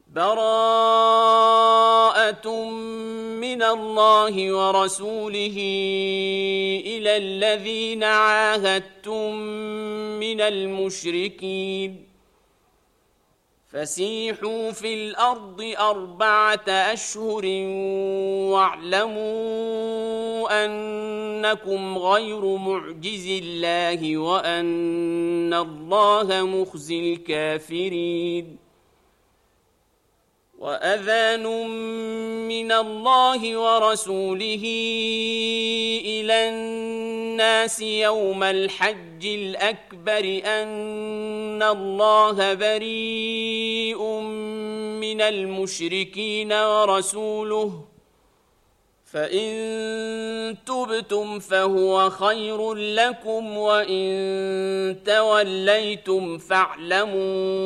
براءة من الله ورسوله إلى الذين عاهدتم من المشركين فسيحوا في الأرض 4 أشهر واعلموا أنكم غير معجز الله وأن الله مخزي الكافرين وأذان من الله ورسوله إلى الناس يوم الحج الأكبر أن الله بريء من المشركين ورسوله فإن تبتم فهو خير لكم وإن توليتم فاعلموا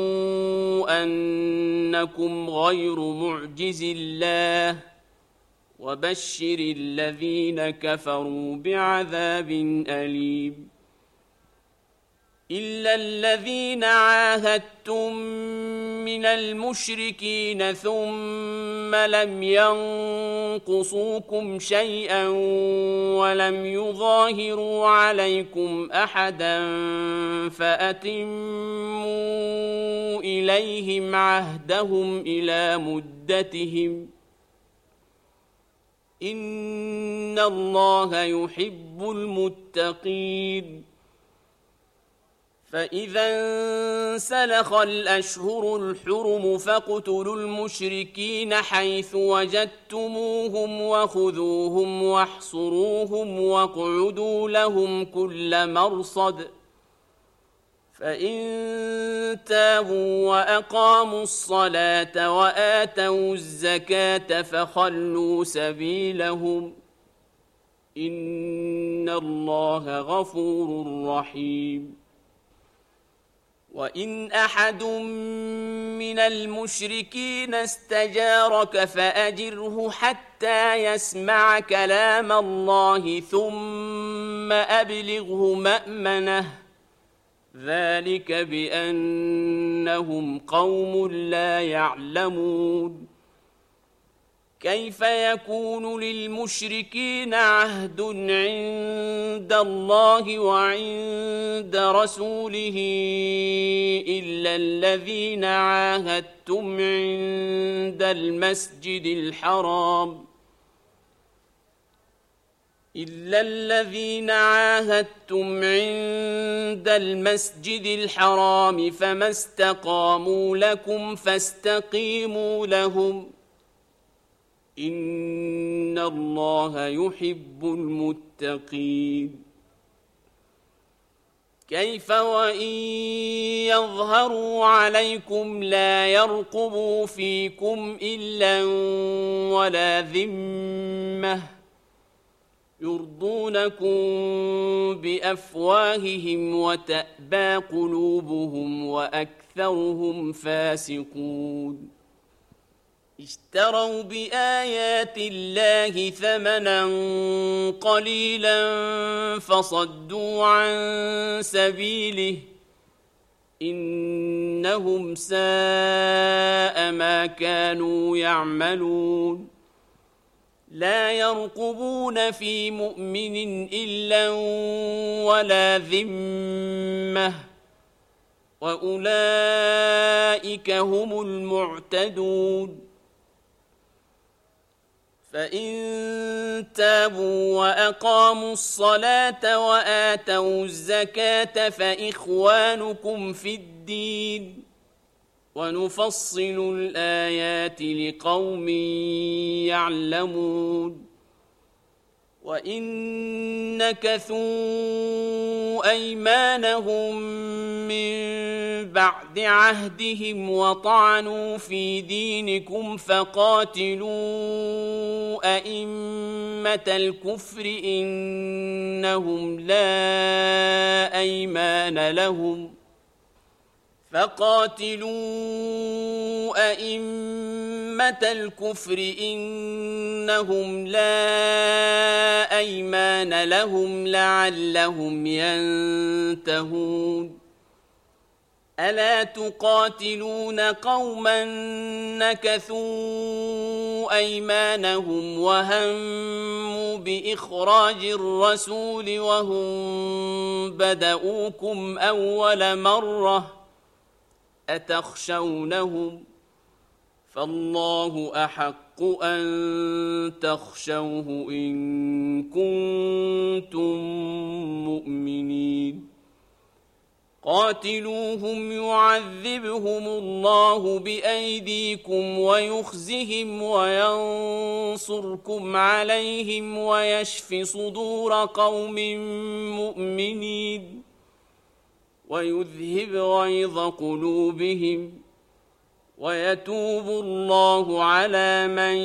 أنكم غير معجز الله وبشر الذين كفروا بعذاب أليم إلا الذين عاهدتم من المشركين ثم لم ينقصوكم شيئا ولم يظاهروا عليكم أحدا فأتموا إليهم عهدهم إلى مدتهم إن الله يحب المتقين فإذا انسلخ الأشهر الحرم فاقتلوا المشركين حيث وجدتموهم وخذوهم واحصروهم واقعدوا لهم كل مرصد فإن تابوا وأقاموا الصلاة وآتوا الزكاة فخلوا سبيلهم إن الله غفور رحيم وإن أحد من المشركين استجارك فأجره حتى يسمع كلام الله ثم أبلغه مأمنه ذلك بأنهم قوم لا يعلمون كيف يكون للمشركين عهد عند الله وعند رسوله إلا الذين عاهدتم عند المسجد الحرام فما استقاموا لكم فاستقيموا لهم إن الله يحب المتقين كيف وإن يظهروا عليكم لا يرقبوا فيكم إلا ولا ذمة يرضونكم بأفواههم وتأبى قلوبهم وأكثرهم فاسقون اشتروا بآيات الله ثمنا قليلا فصدوا عن سبيله إنهم ساء ما كانوا يعملون لا يرقبون في مؤمن إلا ولا ذمة وأولئك هم المعتدون فإن تابوا وأقاموا الصلاة وآتوا الزكاة فإخوانكم في الدين ونفصل الآيات لقوم يعلمون وإن نكثوا أيمانهم من بعد عهدهم وطعنوا في دينكم فقاتلوا أئمة الكفر إنهم لا أيمان لهم لعلهم ينتهون ألا تقاتلون قوما نكثوا أيمانهم وهموا بإخراج الرسول وهم بدؤوكم أول مرة أتخشونهم فالله أحق أن تخشوه إن كنتم مؤمنين قاتلوهم يعذبهم الله بأيديكم ويخزهم وينصركم عليهم ويشف صدور قوم مؤمنين ويذهب غيظ قلوبهم ويتوب الله على من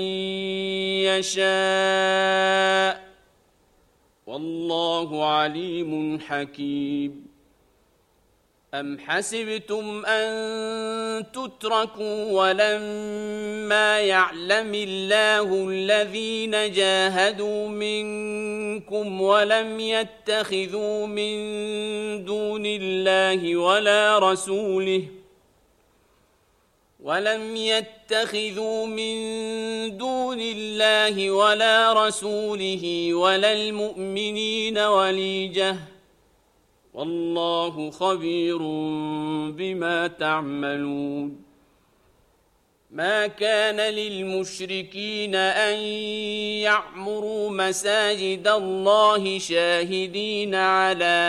يشاء والله عليم حكيم أم حسبتم أن تتركوا ولما يعلم الله الذين جاهدوا منكم ولم يتخذوا من دون الله ولا رسوله ولا المؤمنين وليجة والله خبير بما تعملون ما كان للمشركين أن يعمروا مساجد الله شاهدين على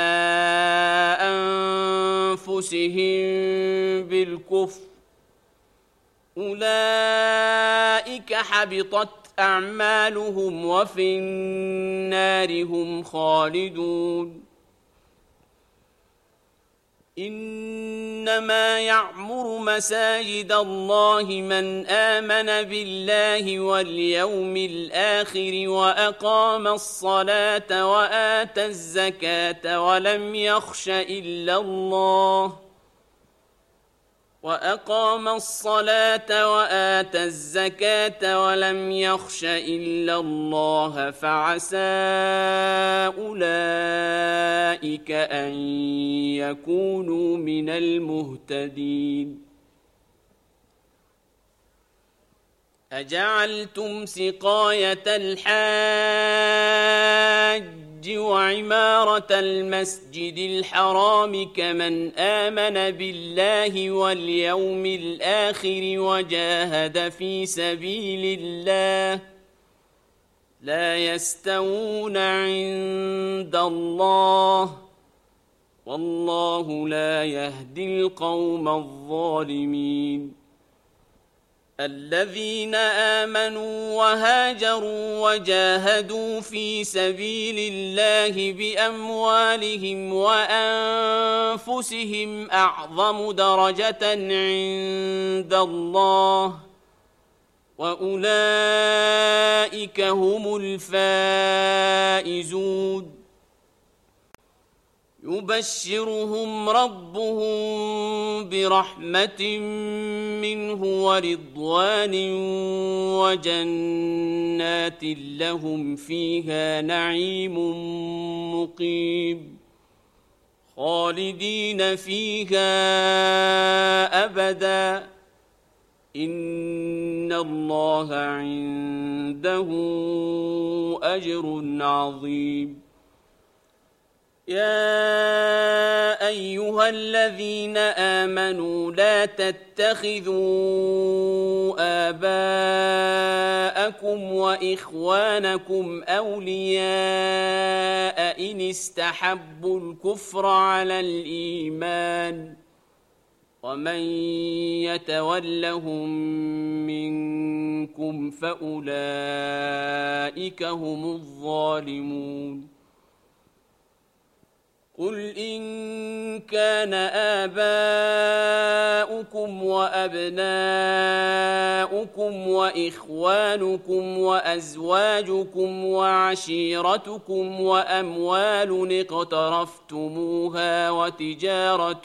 أنفسهم بالكفر أولئك حبطت أعمالهم وفي النار هم خالدون إنما يعمر مساجد الله من آمن بالله واليوم الآخر وأقام الصلاة وآتى الزكاة ولم يخش إلا الله فعسى أولئك أن يكونوا من المهتدين أجعلتم سقاية الحاج وعمارة المسجد الحرام كمن آمن بالله واليوم الآخر وجاهد في سبيل الله لا يستوون عند الله والله لا يهدي القوم الظالمين الذين آمنوا وهاجروا وجاهدوا في سبيل الله بأموالهم وأنفسهم أعظم درجة عند الله وأولئك هم الفائزون يبشرهم ربهم برحمة منه ورضوان وجنات لهم فيها نعيم مقيم خالدين فيها أبدا إن الله عنده أجر عظيم يا أيها الذين آمنوا لا تتخذوا آباءكم وإخوانكم أولياء إن استحبوا الكفر على الإيمان ومن يتولهم منكم فأولئك هم الظالمون قل إن كان آباؤكم وأبناؤكم وإخوانكم وأزواجكم وعشيرتكم وأموال اقترفتموها وتجارة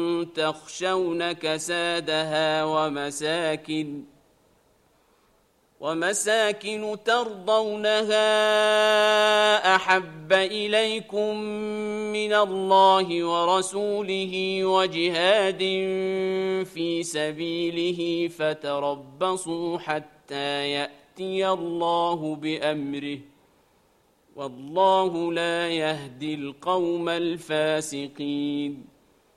تخشون كسادها ومساكن ترضونها أحب إليكم من الله ورسوله وجهاد في سبيله فتربصوا حتى يأتي الله بأمره والله لا يهدي القوم الفاسقين.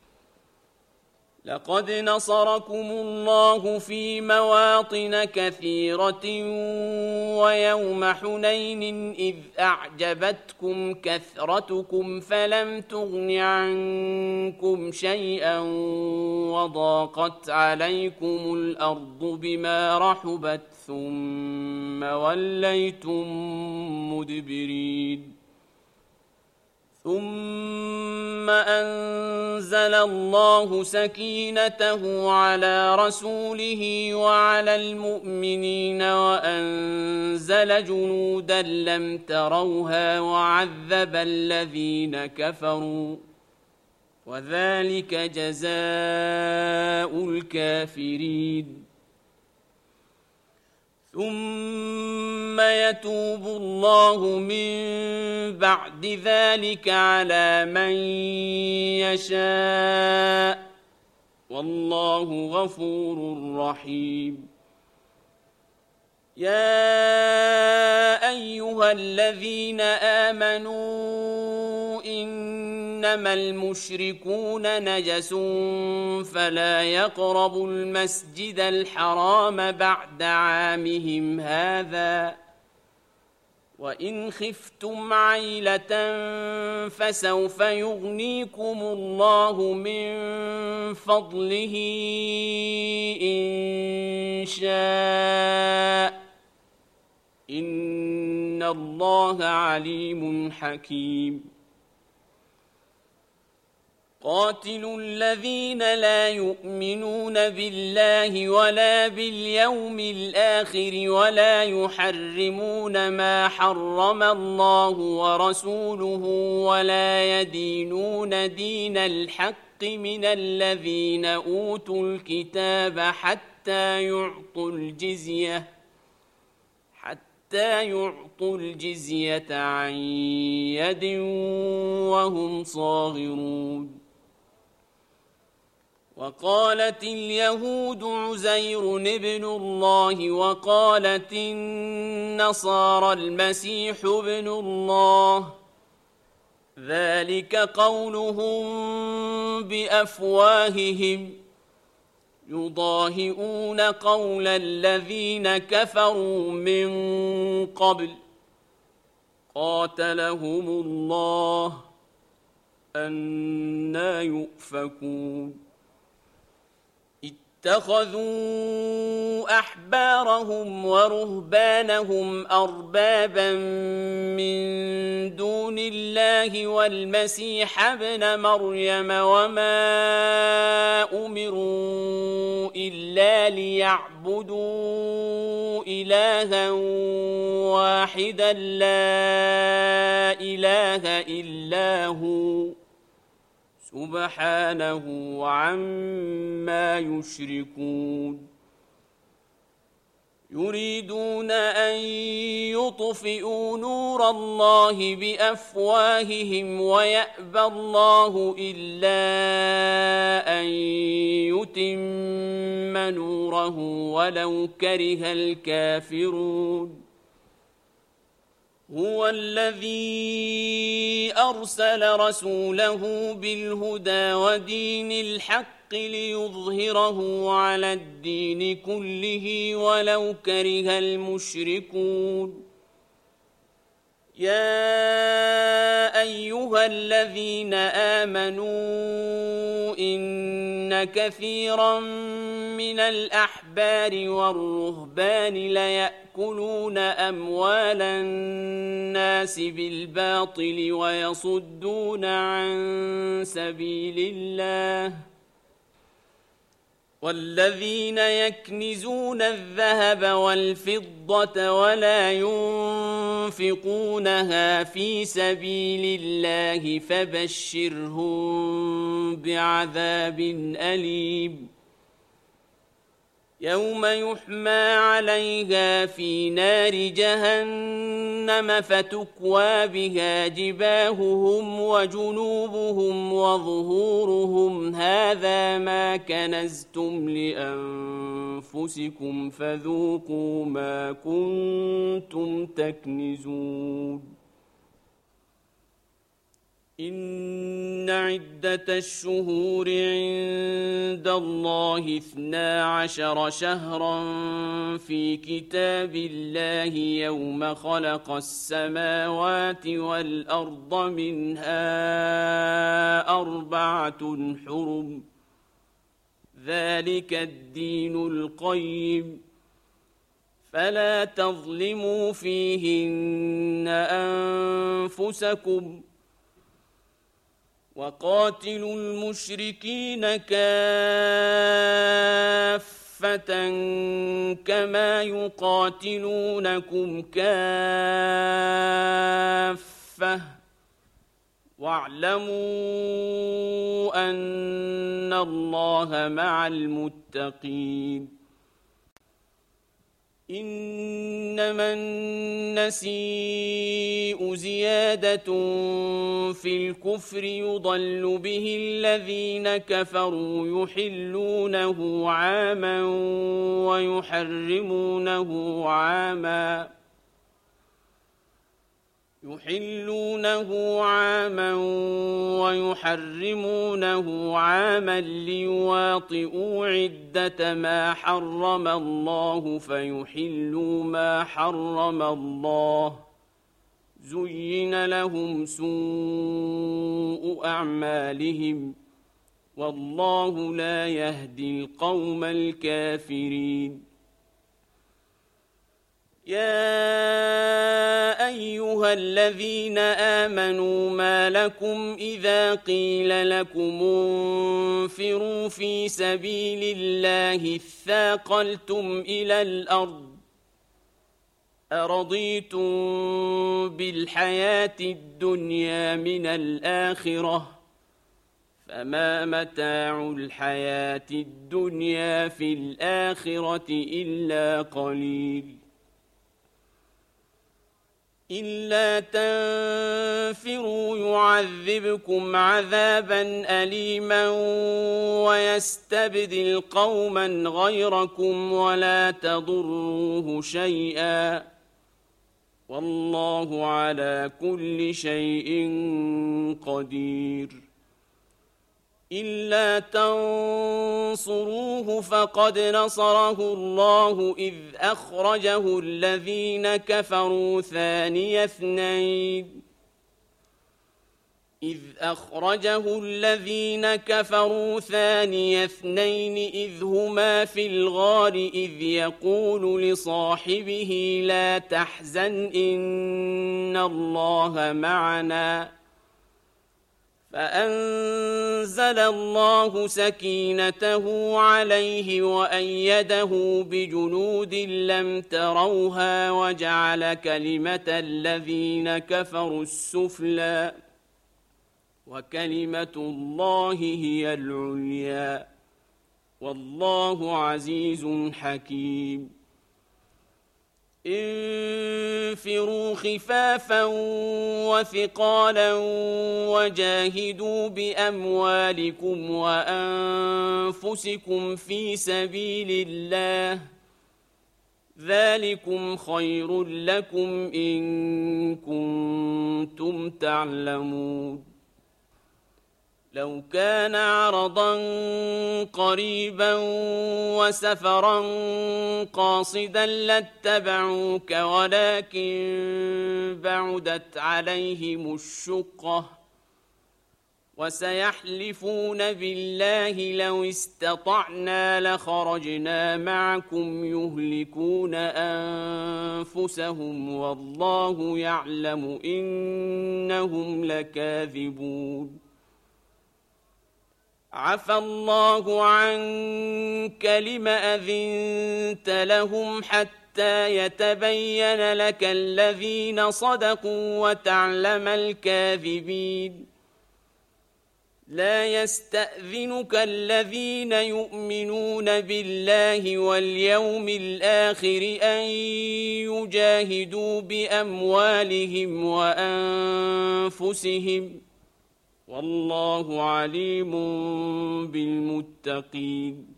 لقد نصركم الله في مواطن كثيرة ويوم حنين إذ أعجبتكم كثرتكم فلم تغن عنكم شيئا وضاقت عليكم الأرض بما رحبت ثم وليتم مدبرين. ثم أنزل الله سكينته على رسوله وعلى المؤمنين وأنزل جنودا لم تروها وعذب الذين كفروا وذلك جزاء الكافرين. ثم يتوب الله من بعد ذلك على من يشاء والله غفور رحيم. يا أيها الذين آمنوا إنما المشركون نجس فلا يقربوا المسجد الحرام بعد عامهم هذا وإن خفتم عيلة فسوف يغنيكم الله من فضله إن شاء إن الله عليم حكيم. قاتلوا الذين لا يؤمنون بالله ولا باليوم الآخر ولا يحرمون ما حرم الله ورسوله ولا يدينون دين الحق من الذين أوتوا الكتاب حتى يعطوا الجزية عن يد وهم صاغرون. وقالت اليهود عزير ابن الله وقالت النصارى المسيح ابن الله ذلك قولهم بأفواههم يضاهئون قول الذين كفروا من قبل قاتلهم الله أنى يؤفكون. اتخذوا أحبارهم ورهبانهم أربابا من دون الله والمسيح ابن مريم وما أمروا إلا ليعبدوا إلها واحدا لا إله إلا هو سبحانه عما يشركون. يريدون أن يطفئوا نور الله بأفواههم ويأبى الله إلا أن يتم نوره ولو كره الكافرون. هو الذي أرسل رسوله بالهدى ودين الحق ليظهره على الدين كله ولو كره المشركون. يا أيها الذين آمنوا إن كثيرا من الأحبار والرهبان ليأكلون أموال الناس بالباطل ويصدون عن سبيل الله والذين يكنزون الذهب والفضة ولا ينفقونها في سبيل الله فبشرهم بعذاب أليم. يوم يحمى عليها في نار جهنم فتكوى بها جباههم وجنوبهم وظهورهم هذا ما كنزتم لأنفسكم فذوقوا ما كنتم تكنزون إن عدة الشهور عند الله 12 شهرا في كتاب الله يوم خلق السماوات والأرض منها 4 حرم ذلك الدين القيم فلا تظلموا فيهن أنفسكم وقاتلوا المشركين كافة كما يقاتلونكم كافة واعلموا أن الله مع المتقين إنما النسيء زيادة في الكفر يضل به الذين كفروا يحلونه عاما ويحرمونه عاما ليواطئوا عدة ما حرم الله فيحلوا ما حرم الله زين لهم سوء أعمالهم والله لا يهدي القوم الكافرين يا أيها الذين آمنوا ما لكم إذا قيل لكم انفروا في سبيل الله اثاقلتم إلى الأرض أرضيتم بالحياة الدنيا من الآخرة فما متاع الحياة الدنيا في الآخرة إلا قليل إلا تنفروا يعذبكم عذابا أليما ويستبدل قوما غيركم ولا تضروه شيئا والله على كل شيء قدير إلا تنصروه فقد نصره الله إذ أخرجه الذين كفروا ثاني اثنين إذ هما في الغار إذ يقول لصاحبه لا تحزن إن الله معنا فأنزل الله سكينته عليه وأيده بجنود لم تروها وجعل كلمة الذين كفروا السفلى وكلمة الله هي العليا والله عزيز حكيم انفروا خفافا وثقالا وجاهدوا بأموالكم وأنفسكم في سبيل الله ذلكم خير لكم إن كنتم تعلمون لو كان عرضا قريبا وسفرا قاصدا لاتبعوك ولكن بعدت عليهم الشقة وسيحلفون بالله لو استطعنا لخرجنا معكم يهلكون أنفسهم والله يعلم إنهم لكاذبون عفى الله عنك لم أذنت لهم حتى يتبين لك الذين صدقوا وتعلم الكاذبين لا يستأذنك الذين يؤمنون بالله واليوم الآخر أن يجاهدوا بأموالهم وأنفسهم والله عليم بالمتقين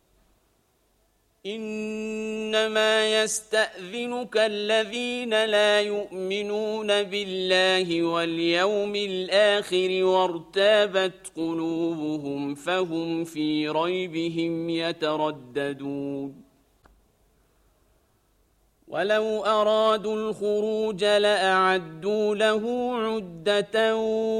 إنما يستأذنك الذين لا يؤمنون بالله واليوم الآخر وارتابت قلوبهم فهم في ريبهم يترددون ولو أرادوا الخروج لأعدوا له عدة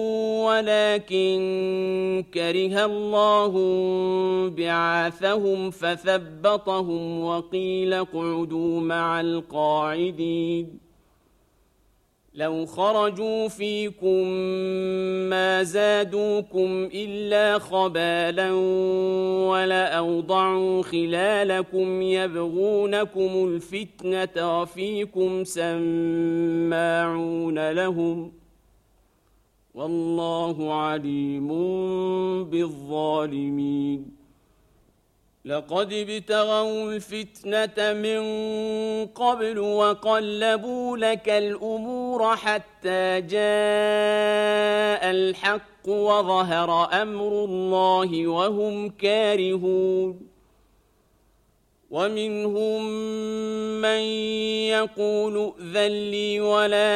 ولكن كره الله بعاثهم فثبطهم وقيل اقعدوا مع القاعدين لو خرجوا فيكم ما زادوكم إلا خبالا ولأوضعوا خلالكم يبغونكم الفتنة وفيكم سماعون لهم والله عليم بالظالمين لقد ابتغوا الفتنة من قبل وقلبوا لك الأمور حتى جاء الحق وظهر أمر الله وهم كارهون ومنهم من يقول ائذن لي ولا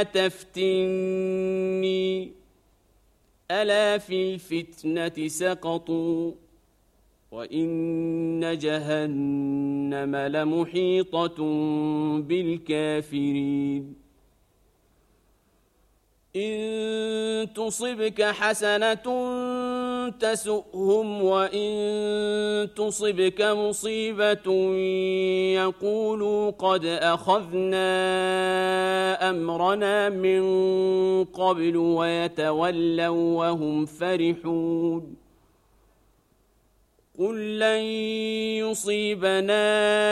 تفتني ألا في الفتنة سقطوا وإن جهنم لمحيطة بالكافرين إن تصبك حسنة تسؤهم وإن تصبك مصيبة يقولوا قد أخذنا أمرنا من قبل ويتولوا وهم فرحون قل لن يصيبنا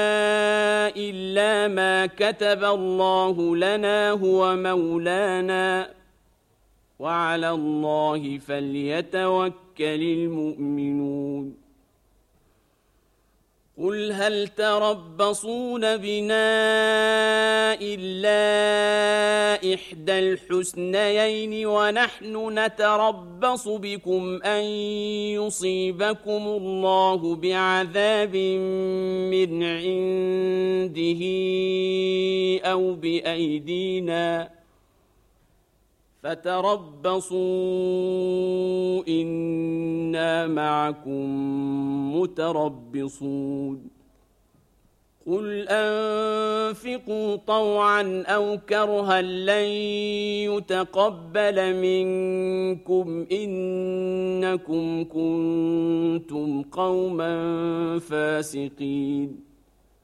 إلا ما كتب الله لنا هو مولانا وعلى الله فليتوكل المؤمنون قل هل تربصون بنا إلا إحدى الحسنيين ونحن نتربص بكم أن يصيبكم الله بعذاب من عنده أو بأيدينا فتربصوا إنا معكم متربصون قل أنفقوا طوعا أو كرها لن يتقبل منكم إنكم كنتم قوما فاسقين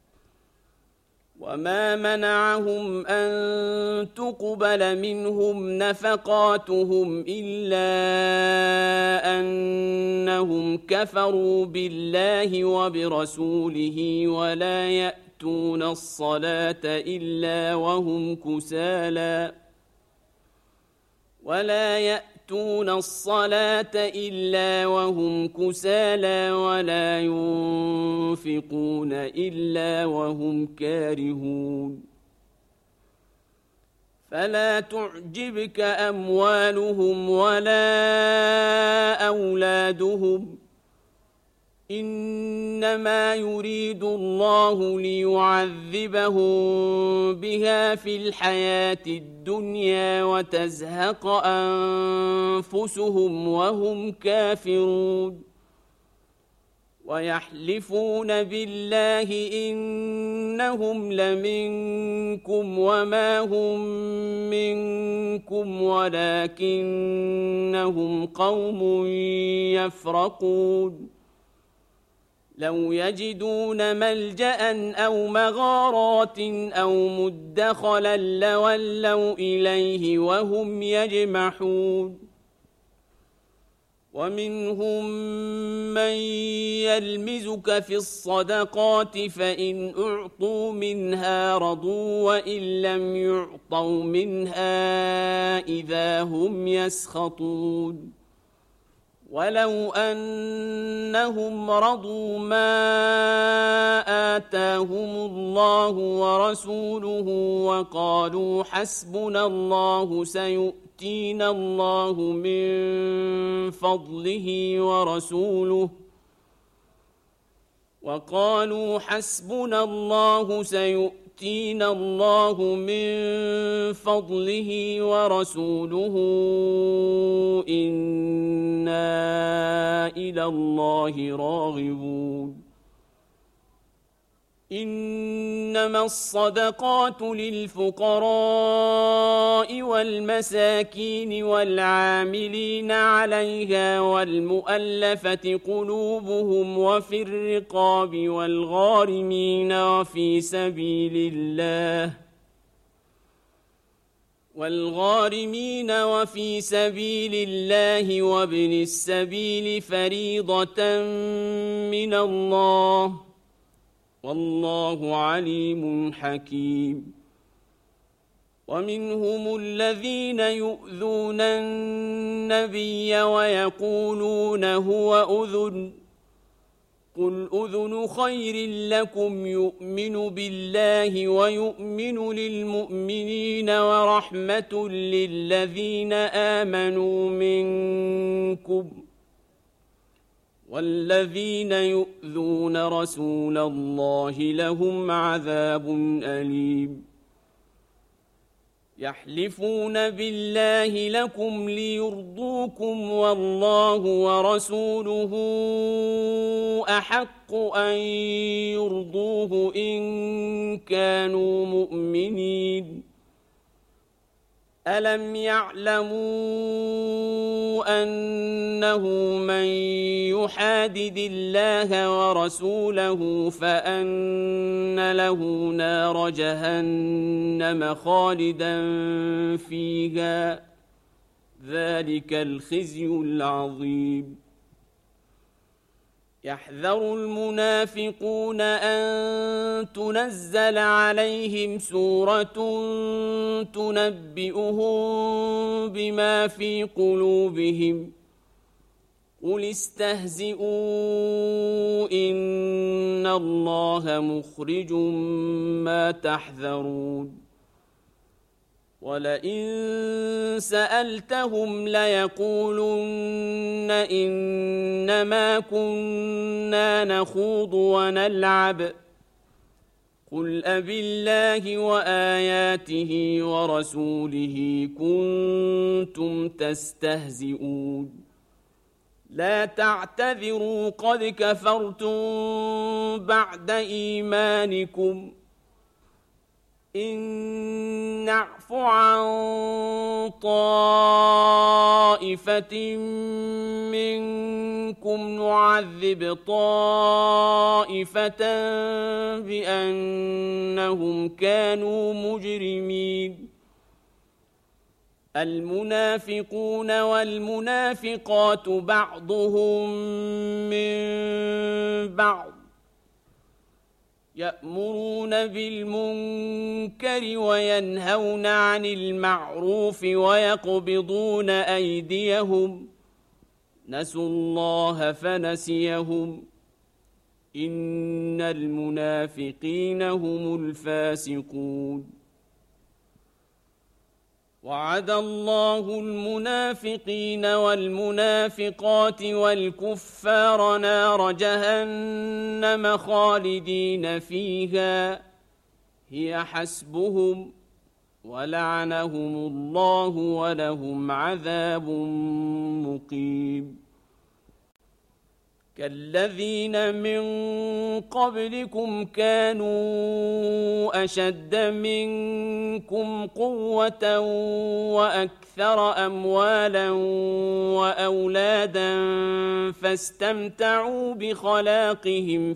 وما منعهم أن تقبل منهم نفقاتهم إلا أنهم كفروا بالله وبرسوله ولا يأتون الصلاة إلا وهم كسالى ولا ينفقون إلا وهم كارهون فلا تعجبك أموالهم ولا أولادهم إنما يريد الله ليعذبهم بها في الحياة الدنيا وتزهق أنفسهم وهم كافرون ويحلفون بالله إنهم لمنكم وما هم منكم ولكنهم قوم يفرقون لو يجدون ملجأ أو مغارات أو مدخلا لولوا إليه وهم يجمحون ومنهم من يلمزك في الصدقات فإن أعطوا منها رضوا وإن لم يعطوا منها إذا هم يسخطون ولو أنهم رضوا ما آتاهم الله ورسوله وقالوا حسبنا الله سيؤتينا الله من فضله ورسوله إنا إلى الله راغبون إنما الصدقات للفقراء والمساكين والعاملين عليها والمؤلفة قلوبهم وفي الرقاب والغارمين وفي سبيل الله وابن السبيل فريضة من الله والله عليم حكيم ومنهم الذين يؤذون النبي ويقولون هو أذن قل أذن خير لكم يؤمن بالله ويؤمن للمؤمنين ورحمة للذين آمنوا منكم والذين يؤذون رسول الله لهم عذاب أليم يحلفون بالله لكم ليرضوكم والله ورسوله أحق أن يرضوه إن كانوا مؤمنين ألم يعلموا أنه من يحادد الله ورسوله فأن له نار جهنم خالدا فيها ذلك الخزي العظيم يحذر المنافقون أن تنزل عليهم سورة تنبئهم بما في قلوبهم قل استهزئوا إن الله مخرج ما تحذرون ولئن سألتهم ليقولن إنما كنا نخوض ونلعب قل أبالله وآياته ورسوله كنتم تستهزئون لا تعتذروا قد كفرتم بعد إيمانكم إن نعف عن طائفة منكم نعذب طائفة بأنهم كانوا مجرمين المنافقون والمنافقات بعضهم من بعض يأمرون بالمنكر وينهون عن المعروف ويقبضون أيديهم نسوا الله فنسيهم إن المنافقين هم الفاسقون وعد الله المنافقين والمنافقات والكفار نار جهنم خالدين فيها هي حسبهم ولعنهم الله ولهم عذاب مقيم كالذين من قبلكم كانوا أشد منكم قوة وأكثر أموالا وأولادا فاستمتعوا بخلاقهم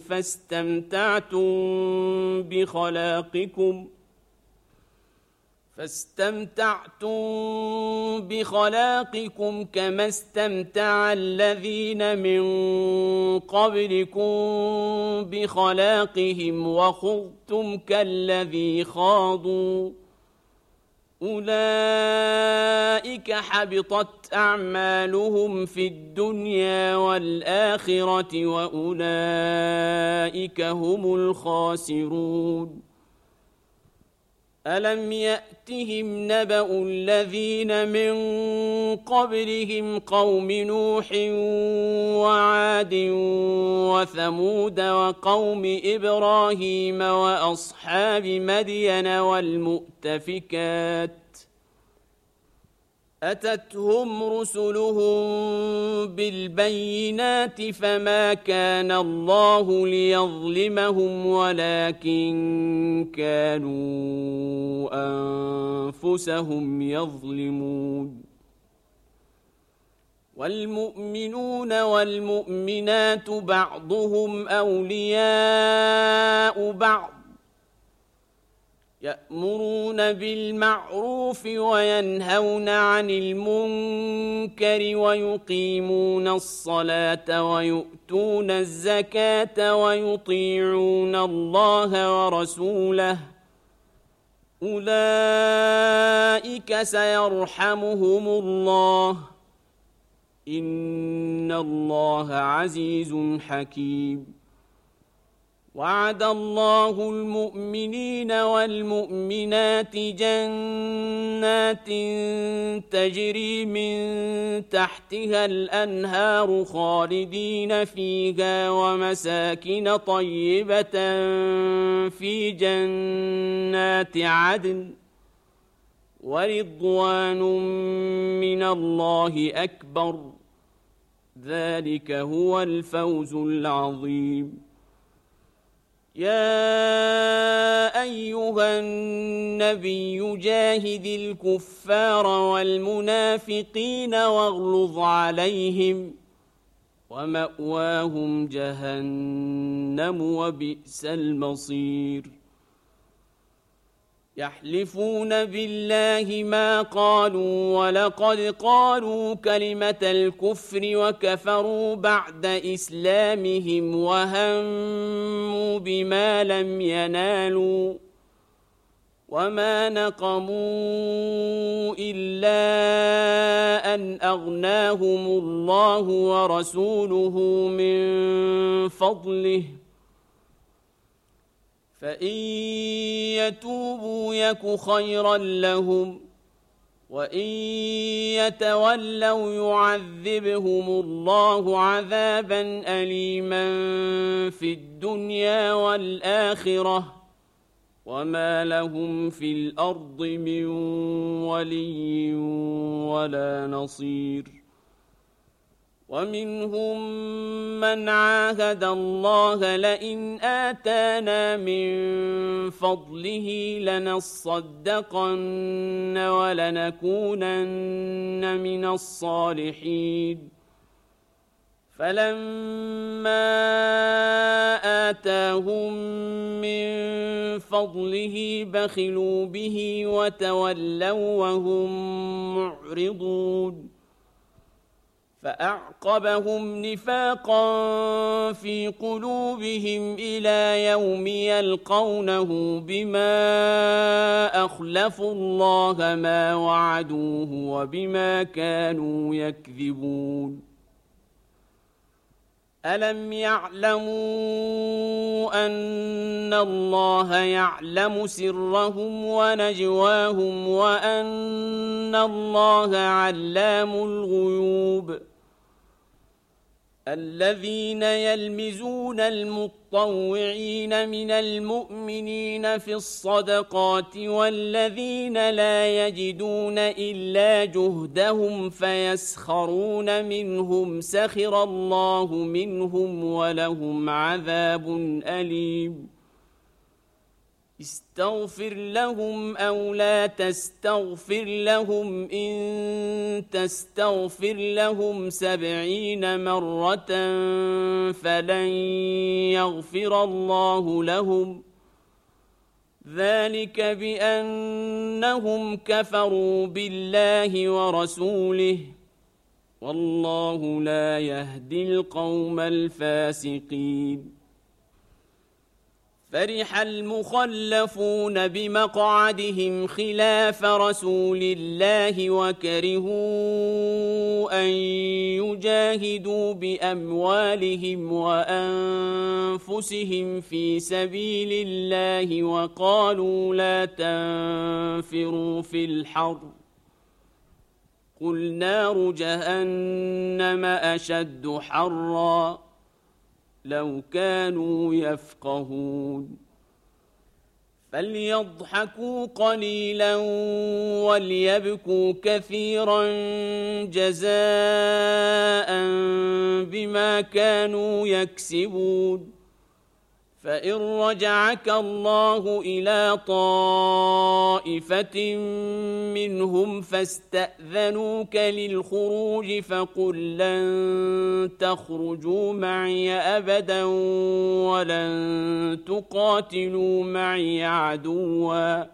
فاستمتعتم بخلاقكم كما استمتع الذين من قبلكم بخلاقهم وخضتم كالذي خاضوا أولئك حبطت أعمالهم في الدنيا والآخرة وأولئك هم الخاسرون ألم يأتهم نبأ الذين من قبلهم قوم نوح وعاد وثمود وقوم إبراهيم وأصحاب مدين والمؤتفكات أتتهم رسلهم بالبينات فما كان الله ليظلمهم ولكن كانوا أنفسهم يظلمون والمؤمنون والمؤمنات بعضهم أولياء بعض يأمرون بالمعروف وينهون عن المنكر ويقيمون الصلاة ويؤتون الزكاة ويطيعون الله ورسوله أولئك سيرحمهم الله إن الله عزيز حكيم وعد الله المؤمنين والمؤمنات جنات تجري من تحتها الأنهار خالدين فيها ومساكن طيبة في جنات عدن ورضوان من الله أكبر ذلك هو الفوز العظيم يا أيها النبي جاهد الكفار والمنافقين واغلظ عليهم ومأواهم جهنم وبئس المصير يحلفون بالله ما قالوا ولقد قالوا كلمة الكفر وكفروا بعد إسلامهم وهموا بما لم ينالوا وما نقموا إلا أن أغناهم الله ورسوله من فضله فإن يتوبوا يك خيرا لهم وإن يتولوا يعذبهم الله عذابا أليما في الدنيا والآخرة وما لهم في الأرض من ولي ولا نصير ومنهم من عاهد الله لئن آتانا من فضله لنصدقن ولنكونن من الصالحين فلما آتاهم من فضله بخلوا به وتولوا وهم معرضون فأعقبهم نفاقا في قلوبهم إلى يوم يلقونه بما أخلفوا الله ما وعدوه وبما كانوا يكذبون ألم يعلموا أن الله يعلم سرهم ونجواهم وأن الله علام الغيوب الذين يلمزون المطوعين من المؤمنين في الصدقات والذين لا يجدون إلا جهدهم فيسخرون منهم سخر الله منهم ولهم عذاب أليم استغفر لهم أو لا تستغفر لهم إن تستغفر لهم 70 مرة فلن يغفر الله لهم ذلك بأنهم كفروا بالله ورسوله والله لا يهدي القوم الفاسقين فرح المخلفون بمقعدهم خلاف رسول الله وكرهوا أن يجاهدوا بأموالهم وأنفسهم في سبيل الله وقالوا لا تنفروا في الحر قل نار جهنم أشد حرا لو كانوا يفقهون فليضحكوا قليلا وليبكوا كثيرا جزاء بما كانوا يكسبون فإن رجعك الله إلى طائفة منهم فاستأذنوك للخروج فقل لن تخرجوا معي أبدا ولن تقاتلوا معي عدوا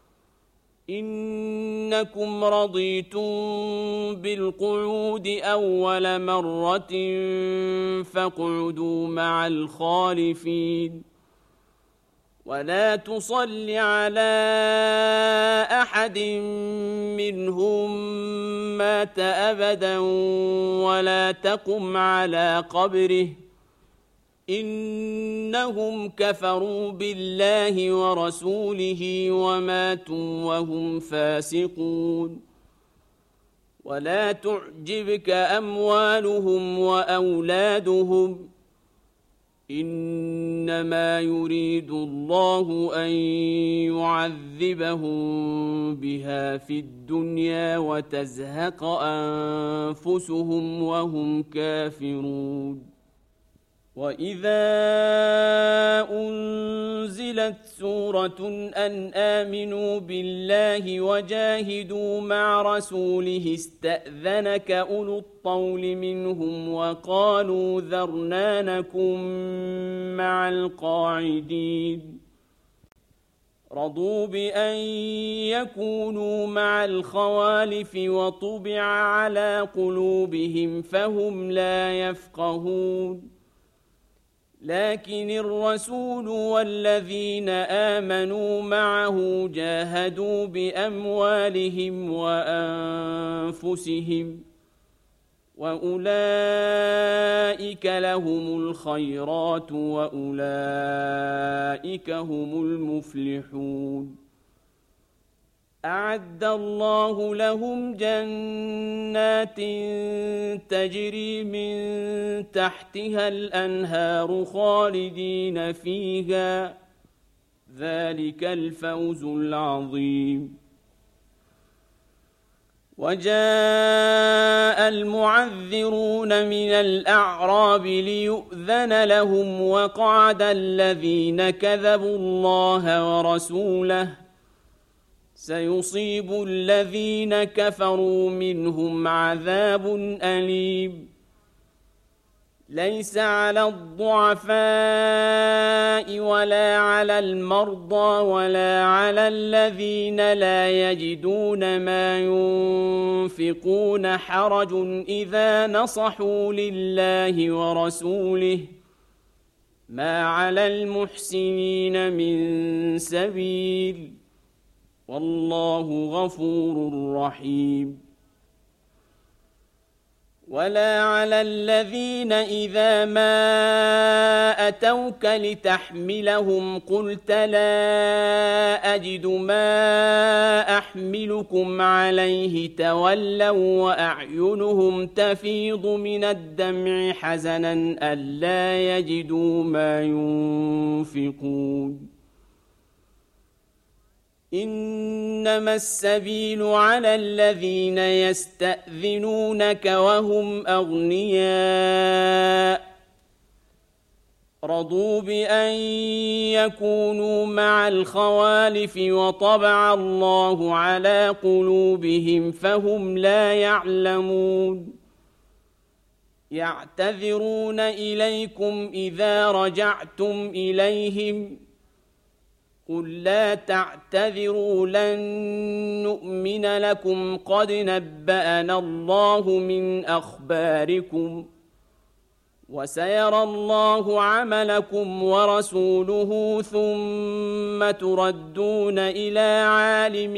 إنكم رضيتم بالقعود أول مرة فاقعدوا مع الخالفين ولا تصل على أحد منهم مات أبدا ولا تقم على قبره إنهم كفروا بالله ورسوله وماتوا وهم فاسقون ولا تعجبك أموالهم وأولادهم إنما يريد الله أن يعذبهم بها في الدنيا وتزهق أنفسهم وهم كافرون وإذا أنزلت سورة أن آمنوا بالله وجاهدوا مع رسوله استأذنك أولو الطول منهم وقالوا ذرنا نكن مع القاعدين رضوا بأن يكونوا مع الخوالف وطبع على قلوبهم فهم لا يفقهون لكن الرسول والذين آمنوا معه جاهدوا بأموالهم وأنفسهم وأولئك لهم الخيرات وأولئك هم المفلحون أعد الله لهم جنات تجري من تحتها الأنهار خالدين فيها ذلك الفوز العظيم وجاء المعذرون من الأعراب ليؤذن لهم وقعد الذين كذبوا الله ورسوله سيصيب الذين كفروا منهم عذاب أليم ليس على الضعفاء ولا على المرضى ولا على الذين لا يجدون ما ينفقون حرج إذا نصحوا لله ورسوله ما على المحسنين من سبيل والله غفور رحيم ولا على الذين إذا ما أتوك لتحملهم قلت لا أجد ما أحملكم عليه تولوا وأعينهم تفيض من الدمع حزنا ألا يجدوا ما ينفقون إنما السبيل على الذين يستأذنونك وهم أغنياء رضوا بأن يكونوا مع الخوالف وطبع الله على قلوبهم فهم لا يعلمون يعتذرون إليكم إذا رجعتم إليهم قل لا تعتذروا لن نؤمن لكم قد نبأنا الله من أخباركم وسيرى الله عملكم ورسوله ثم تردون إلى عالم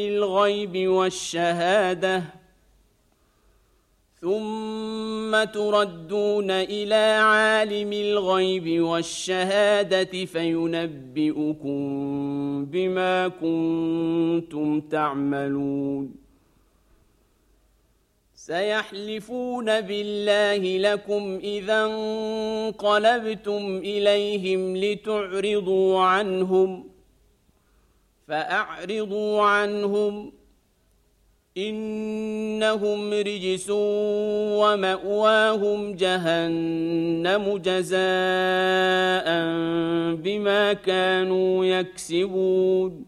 الغيب والشهادة فينبئكم بما كنتم تعملون سيحلفون بالله لكم إذا انقلبتم إليهم لتعرضوا عنهم فأعرضوا عنهم إنهم رجس ومأواهم جهنم جزاء بما كانوا يكسبون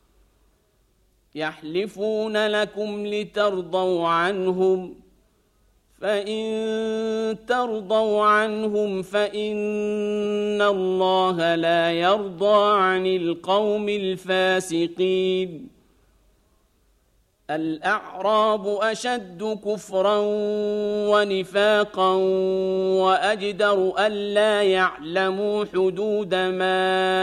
يحلفون لكم لترضوا عنهم فإن ترضوا عنهم فإن الله لا يرضى عن القوم الفاسقين الأعراب أشد كفرا ونفاقا وأجدر ألا يعلموا حدود ما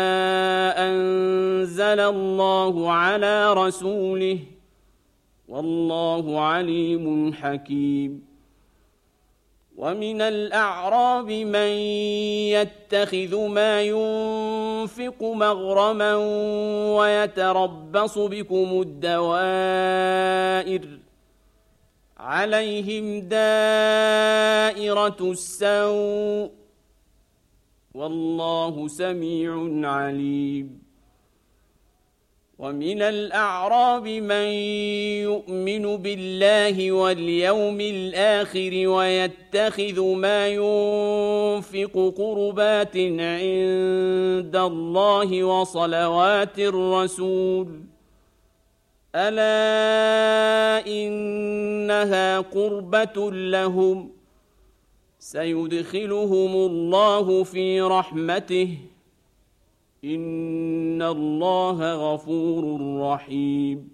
أنزل الله على رسوله والله عليم حكيم ومن الأعراب من يتخذ ما ينفق مغرما ويتربص بكم الدوائر عليهم دائرة السوء والله سميع عليم ومن الأعراب من يؤمن بالله واليوم الآخر ويتخذ ما ينفق قربات عند الله وصلوات الرسول ألا إنها قربة لهم سيدخلهم الله في رحمته إن الله غفور رحيم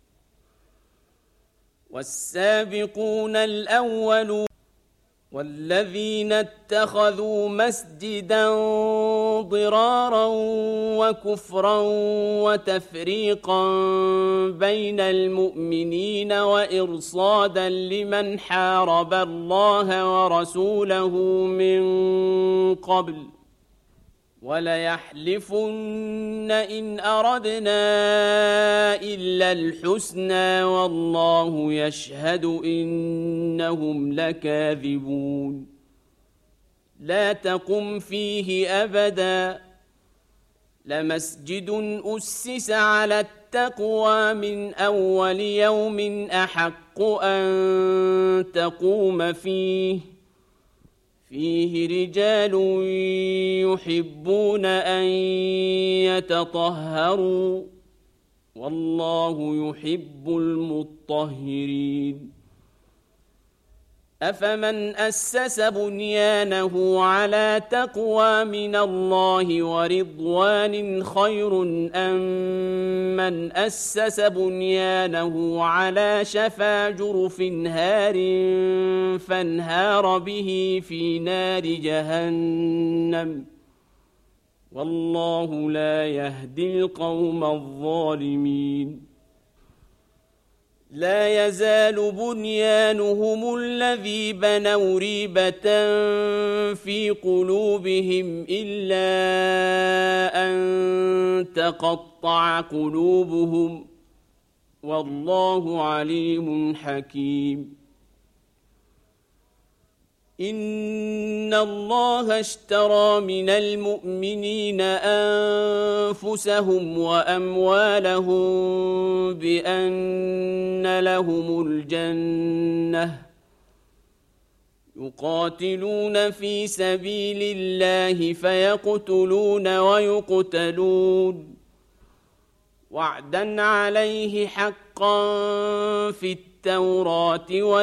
والسابقون الأولون والذين اتخذوا مسجدا ضرارا وكفرا وتفريقا بين المؤمنين وإرصادا لمن حارب الله ورسوله من قبل وليحلفن إن أردنا إلا الحسنى والله يشهد إنهم لكاذبون لا تقم فيه أبدا لمسجد أسس على التقوى من أول يوم أحق أن تقوم فيه رجال يحبون أن يتطهروا والله يحب المطهرين أفمن أسس بنيانه على تقوى من الله ورضوان خير أم من أسس بنيانه على شفا جرف هار فانهار به في نار جهنم والله لا يهدي القوم الظالمين لا يزال بنيانهم الذي بنوا ريبة في قلوبهم إلا أن تقطع قلوبهم والله عليم حكيم إن الله اشترى من المؤمنين أنفسهم وأموالهم بأن لهم الجنة يقاتلون في سبيل الله فيقتلون ويقتلون وعدا عليه حقا في التوراة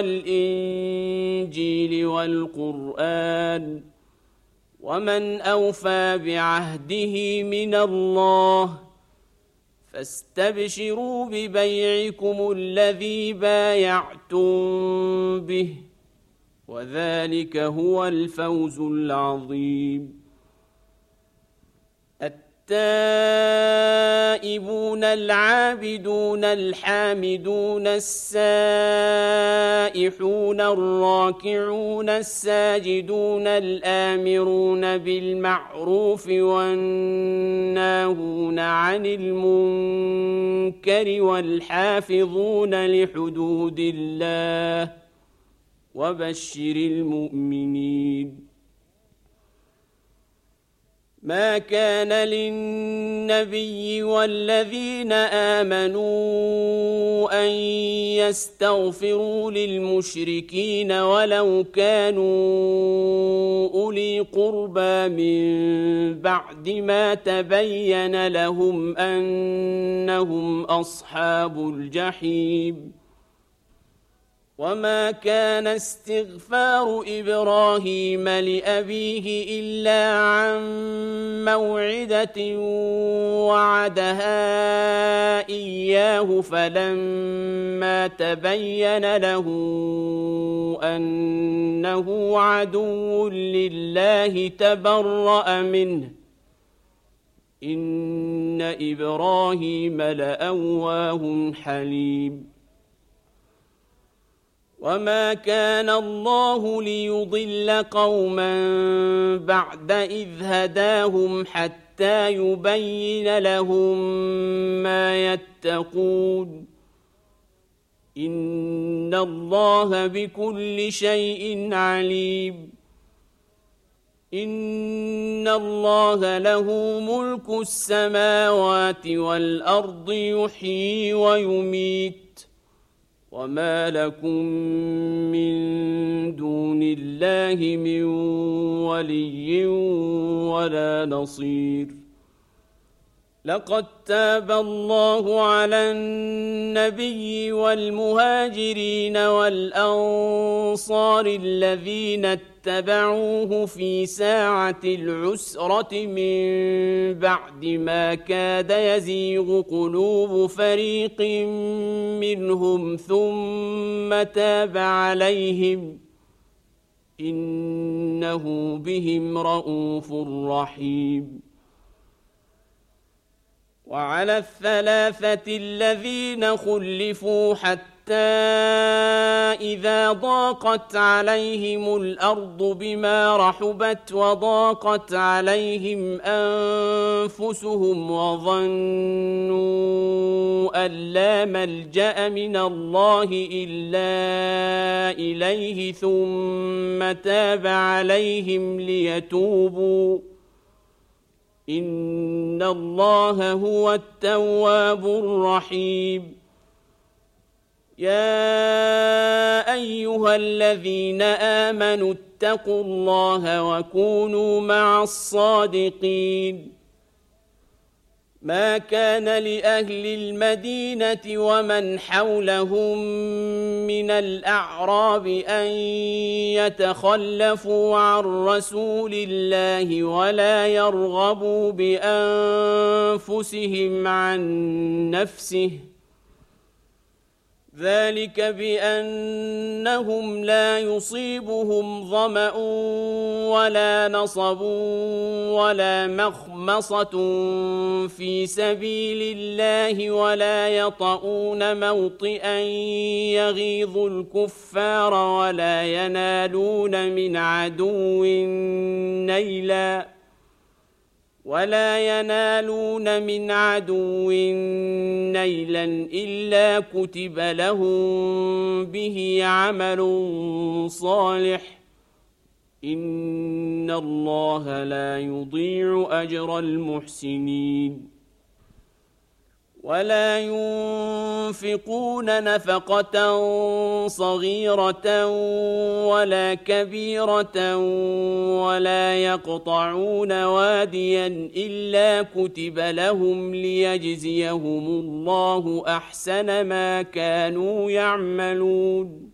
والإنجيل والقرآن ومن أوفى بعهده من الله فاستبشروا ببيعكم الذي بايعتم به وذلك هو الفوز العظيم. التائبون العابدون الحامدون السائحون الراكعون الساجدون الآمرون بالمعروف والناهون عن المنكر والحافظون لحدود الله وبشر المؤمنين. ما كان للنبي والذين آمنوا أن يستغفروا للمشركين ولو كانوا أولي قربى من بعد ما تبين لهم أنهم أصحاب الجحيم. وما كان استغفار إبراهيم لأبيه إلا عن موعدة وعدها إياه فلما تبين له أنه عدو لله تبرأ منه إن إبراهيم لأواه حليم. وما كان الله ليضل قوما بعد إذ هداهم حتى يبين لهم ما يتقون إن الله بكل شيء عليم. إن الله له ملك السماوات والأرض يحيي ويميت وما لكم من دون الله من ولي ولا نصير. لقد تاب الله على النبي والمهاجرين والأنصار الذين اتبعوه في ساعة العسرة من بعد ما كاد يزيغ قلوب فريق منهم ثم تاب عليهم إنه بهم رءوف رحيم. وعلى الثلاثة الذين خلفوا حتى إذا ضاقت عليهم الأرض بما رحبت وضاقت عليهم أنفسهم وظنوا أن لا ملجأ من الله إلا إليه ثم تاب عليهم ليتوبوا إن الله هو التواب الرحيم. يا أيها الذين آمنوا اتقوا الله وكونوا مع الصادقين. ما كان لأهل المدينة ومن حولهم من الأعراب أن يتخلفوا عن رسول الله ولا يرغبوا بأنفسهم عن نفسه ذلك بأنهم لا يصيبهم ظمأ ولا نصب ولا مخمصة في سبيل الله ولا يطؤون موطئا يغيظ الكفار ولا ينالون من عدو نيلا إلا كتب لهم به عمل صالح إن الله لا يضيع أجر المحسنين. ولا ينفقون نفقة صغيرة ولا كبيرة ولا يقطعون واديا إلا كتب لهم ليجزيهم الله أحسن ما كانوا يعملون.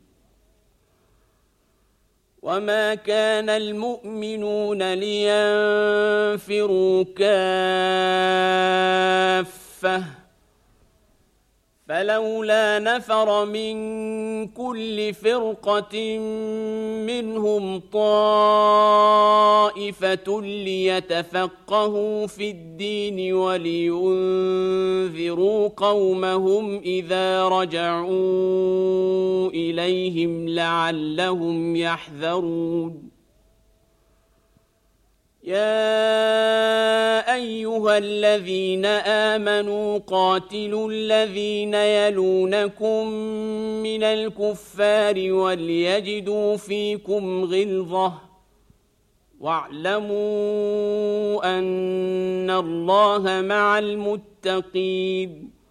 وما كان المؤمنون لينفروا كافة فلولا نفر من كل فرقة منهم طائفة ليتفقهوا في الدين ولينذروا قومهم إذا رجعوا إليهم لعلهم يحذرون يا أيها الذين آمنوا قاتلوا الذين يلونكم من الكفار وليجدوا فيكم غلظة واعلموا أن الله مع المتقين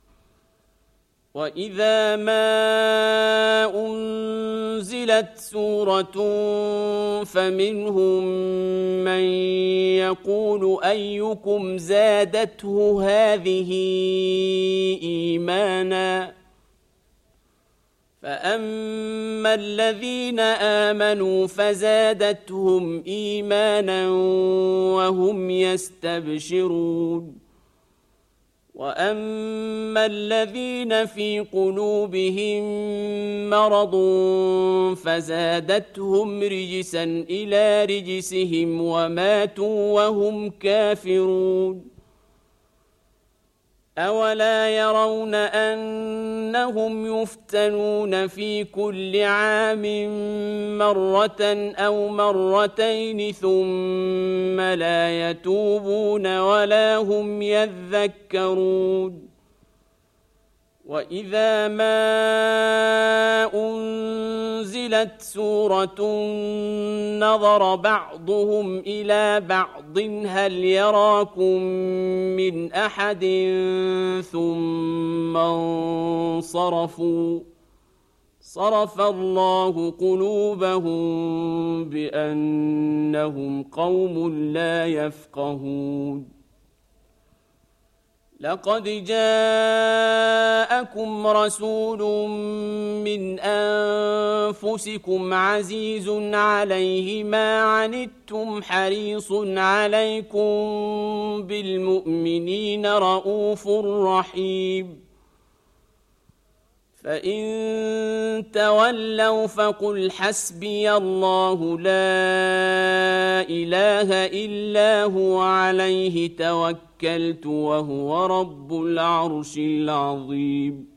وإذا ما أنزلت سورة فمنهم من يقول أيكم زادته هذه إيمانا فأما الذين آمنوا فزادتهم إيمانا وهم يستبشرون وأما الذين في قلوبهم مرض فزادتهم رجسا إلى رجسهم وماتوا وهم كافرون أولا يرون أنهم يفتنون في كل عام مرة أو مرتين ثم لا يتوبون ولا هم يذكرون وإذا ما أنزلت سورة نظر بعضهم إلى بعض هل يراكم من أحد ثم انصرفوا صرف الله قلوبهم بأنهم قوم لا يفقهون لقد جاءكم رسول من أنفسكم عزيز عليه ما عنتم حريص عليكم بالمؤمنين رؤوف رحيم فإن تولوا فقل حسبي الله لا إله إلا هو عليه توكلت وهو رب العرش العظيم